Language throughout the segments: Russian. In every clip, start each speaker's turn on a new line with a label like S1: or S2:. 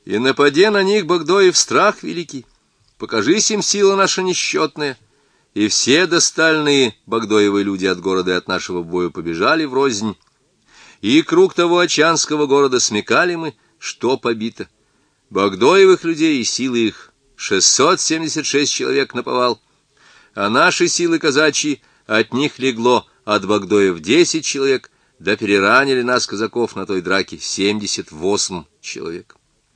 S1: И нападе на них Богдоев страх великий, покажись им сила наша несчетная. И все достальные Богдоевы люди от города и от нашего боя побежали врознь, и круг того Очанского города смекали мы, что побито. Богдоевых людей и силы их 676 человек наповал, а наши силы казачьи от них легло от Богдоев 10 человек, да переранили нас, казаков, на той драке 78 человек.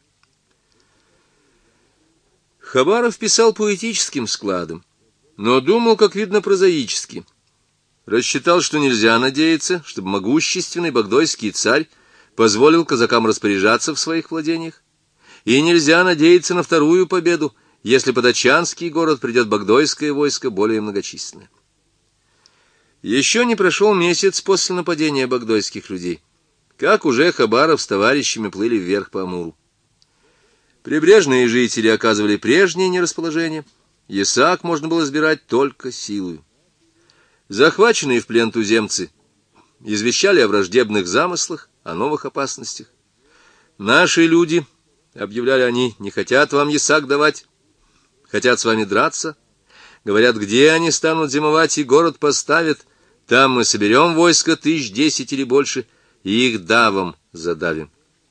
S1: Хабаров писал поэтическим складом, но думал, как видно, прозаически. Рассчитал, что нельзя надеяться, чтобы могущественный богдойский царь позволил казакам распоряжаться в своих владениях, и нельзя надеяться на вторую победу, если под Очанский город придет богдойское войско более многочисленное. Еще не прошел месяц после нападения богдойских людей, как уже Хабаров с товарищами плыли вверх по Амуру. Прибрежные жители оказывали прежнее нерасположение, ясак можно было сбирать только силою. Захваченные в плен туземцы извещали о враждебных замыслах, о новых опасностях. «Наши люди, — объявляли они, — не хотят вам ясак давать, хотят с вами драться. Говорят, где они станут зимовать и город поставят, там мы соберем войско 1010 или больше, и их давом задавим».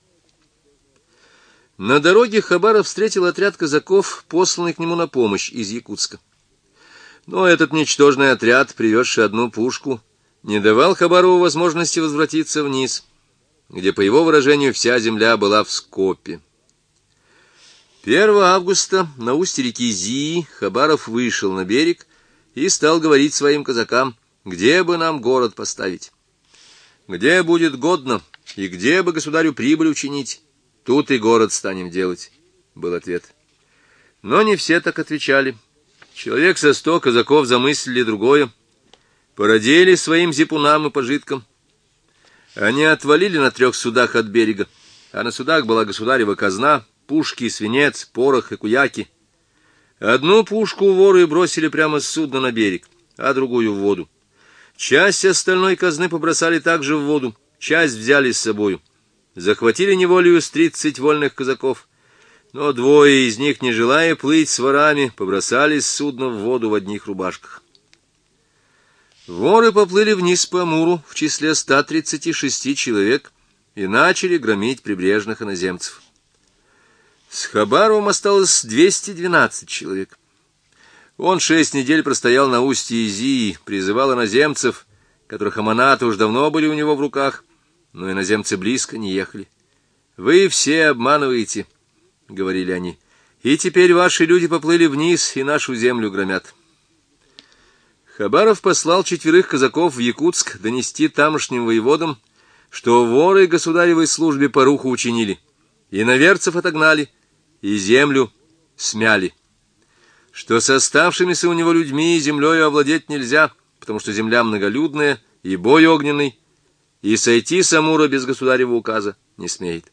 S1: На дороге Хабаров встретил отряд казаков, посланный к нему на помощь из Якутска. Но этот ничтожный отряд, привезший одну пушку, не давал Хабарову возможности возвратиться вниз, где, по его выражению, вся земля была в скопе. 1 августа на устье реки Зии Хабаров вышел на берег и стал говорить своим казакам, где бы нам город поставить. «Где будет годно и где бы государю прибыль учинить, тут и город станем делать», — был ответ. Но не все так отвечали. Человек со 100 казаков замыслили другое, породили своим зипунам и пожиткам. Они отвалили на 3 судах от берега, а на судах была государева казна, пушки, свинец, порох и куяки. Одну пушку воры бросили прямо с судна на берег, а другую в воду. Часть остальной казны побросали также в воду, часть взяли с собою. Захватили неволею с 30 вольных казаков, но 2 из них, не желая плыть с ворами, побросали с судна в воду в одних рубашках. Воры поплыли вниз по Амуру в числе 136 человек и начали громить прибрежных иноземцев. С Хабаровым осталось 212 человек. Он 6 недель простоял на устье Зии, призывал иноземцев, которых аманаты уж давно были у него в руках, но иноземцы близко не ехали. «Вы все обманываете», — говорили они, — «и теперь ваши люди поплыли вниз и нашу землю громят». Хабаров послал 4 казаков в Якутск донести тамошним воеводам, что воры государевой службе поруху учинили, иноверцев отогнали и землю смяли, что с оставшимися у него людьми и землею овладеть нельзя, потому что земля многолюдная и бой огненный, и сойти с Амура без государева указа не смеет.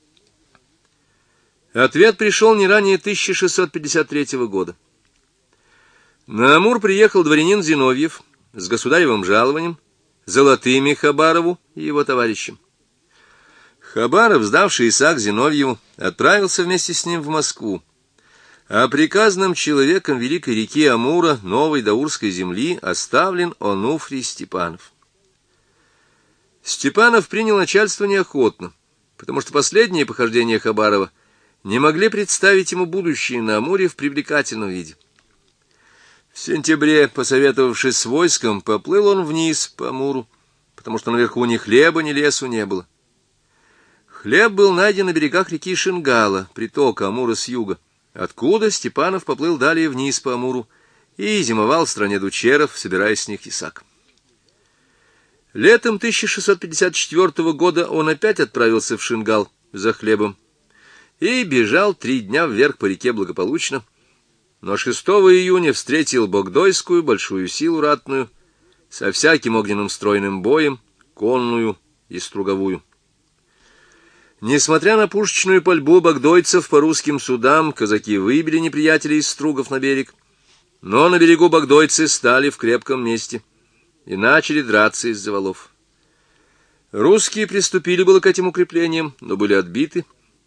S1: Ответ пришел не ранее 1653 года. На Амур приехал дворянин Зиновьев с государевым жалованием, золотыми Хабарову и его товарищам. Хабаров, сдавший ясак Зиновьеву, отправился вместе с ним в Москву, а приказным человеком великой реки Амура, новой даурской земли, оставлен Онуфрий Степанов. Степанов принял начальство неохотно, потому что последние похождения Хабарова не могли представить ему будущее на Амуре в привлекательном виде. В сентябре, посоветовавшись с войском, поплыл он вниз по Амуру, потому что наверху ни хлеба, ни лесу не было. Хлеб был найден на берегах реки Шингала, притока Амура с юга, откуда Степанов поплыл далее вниз по Амуру и зимовал в стране дучеров, собирая с них ясак. Летом 1654 года он опять отправился в Шингал за хлебом и бежал 3 дня вверх по реке благополучно, но 6 июня встретил богдойскую большую силу ратную со всяким огненным стройным боем, конную и струговую. Несмотря на пушечную пальбу богдойцев по русским судам, казаки выбили неприятелей из стругов на берег, но на берегу богдойцы стали в крепком месте и начали драться из-за валов. Русские приступили было к этим укреплениям, но были отбиты,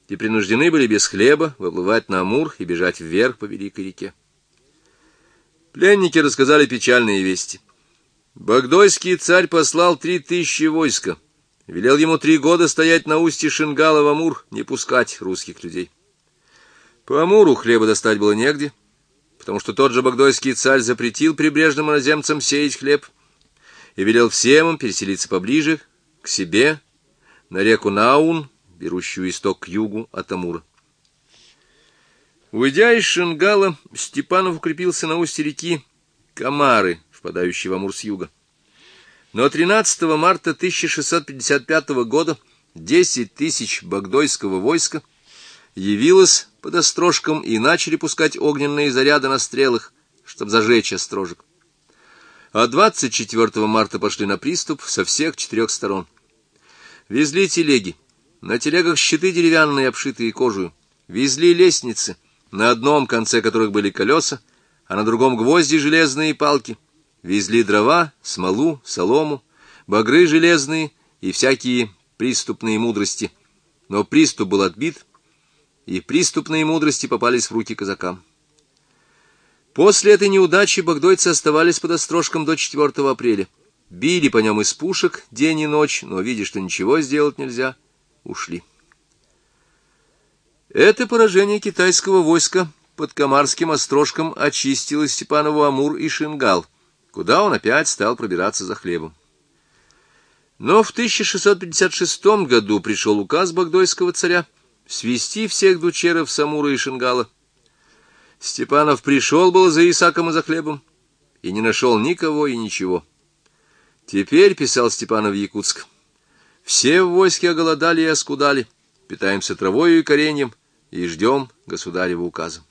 S1: и принуждены были без хлеба выплывать на Амур и бежать вверх по великой реке. Пленники рассказали печальные вести. Багдойский царь послал 3000 войска, велел ему 3 года стоять на устье Шингала в Амур, не пускать русских людей. По Амуру хлеба достать было негде, потому что тот же багдойский царь запретил прибрежным иноземцам сеять хлеб и велел всем им переселиться поближе к себе, на реку Наун, берущую исток к югу от Амура. Уйдя из Шингала, Степанов укрепился на устье реки Камары, впадающей в Амур с юга. Но 13 марта 1655 года 10 000 багдойского войска явилось под острожком и начали пускать огненные заряды на стрелах, чтобы зажечь острожек. А 24 марта пошли на приступ со всех 4 сторон. Везли телеги, на телегах щиты деревянные, обшитые кожей, везли лестницы, на одном конце которых были колеса, а на другом гвозди железные палки, везли дрова, смолу, солому, багры железные и всякие приступные мудрости. Но приступ был отбит, и приступные мудрости попались в руки казакам. После этой неудачи багдойцы оставались под острожком до 4 апреля. Били по нем из пушек день и ночь, но, видя, что ничего сделать нельзя, ушли. Это поражение китайского войска под Камарским острожком очистило Степанову Амур и Шингал, куда он опять стал пробираться за хлебом. Но в 1656 году пришел указ багдойского царя свести всех дучеров с Амура и Шингала. Степанов пришел было за Исаком и за хлебом, и не нашел никого и ничего. Теперь, писал Степанов в Якутск, все в войске оголодали и оскудали, питаемся травою и кореньем, и ждем государева указа.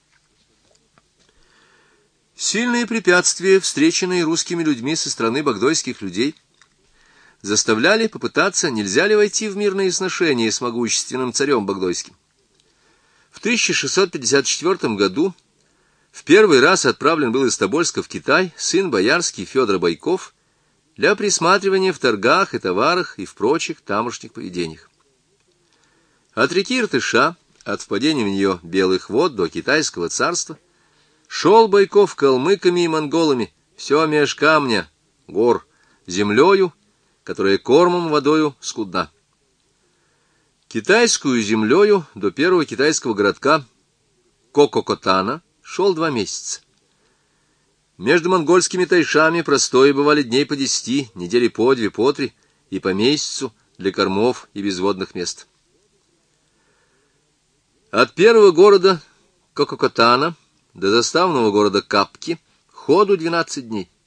S1: Сильные препятствия, встреченные русскими людьми со стороны багдойских людей, заставляли попытаться, нельзя ли войти в мирные сношения с могущественным царем багдойским. В 1654 году в первый раз отправлен был из Тобольска в Китай сын боярский Федор Байков для присматривания в торгах и товарах и в прочих тамошних поведениях. От реки Иртыша, от впадения в нее Белых вод до Китайского царства, шел Байков калмыками и монголами, все меж камня, гор, землею, которая кормом водою скудна. Китайскую землею до первого китайского городка Кококотана шел 2 месяца. Между монгольскими тайшами простои бывали дней по 10, недели по 2, по 3 и по месяцу для кормов и безводных мест. От первого города Кококотана до заставного города Капки ходу 12 дней.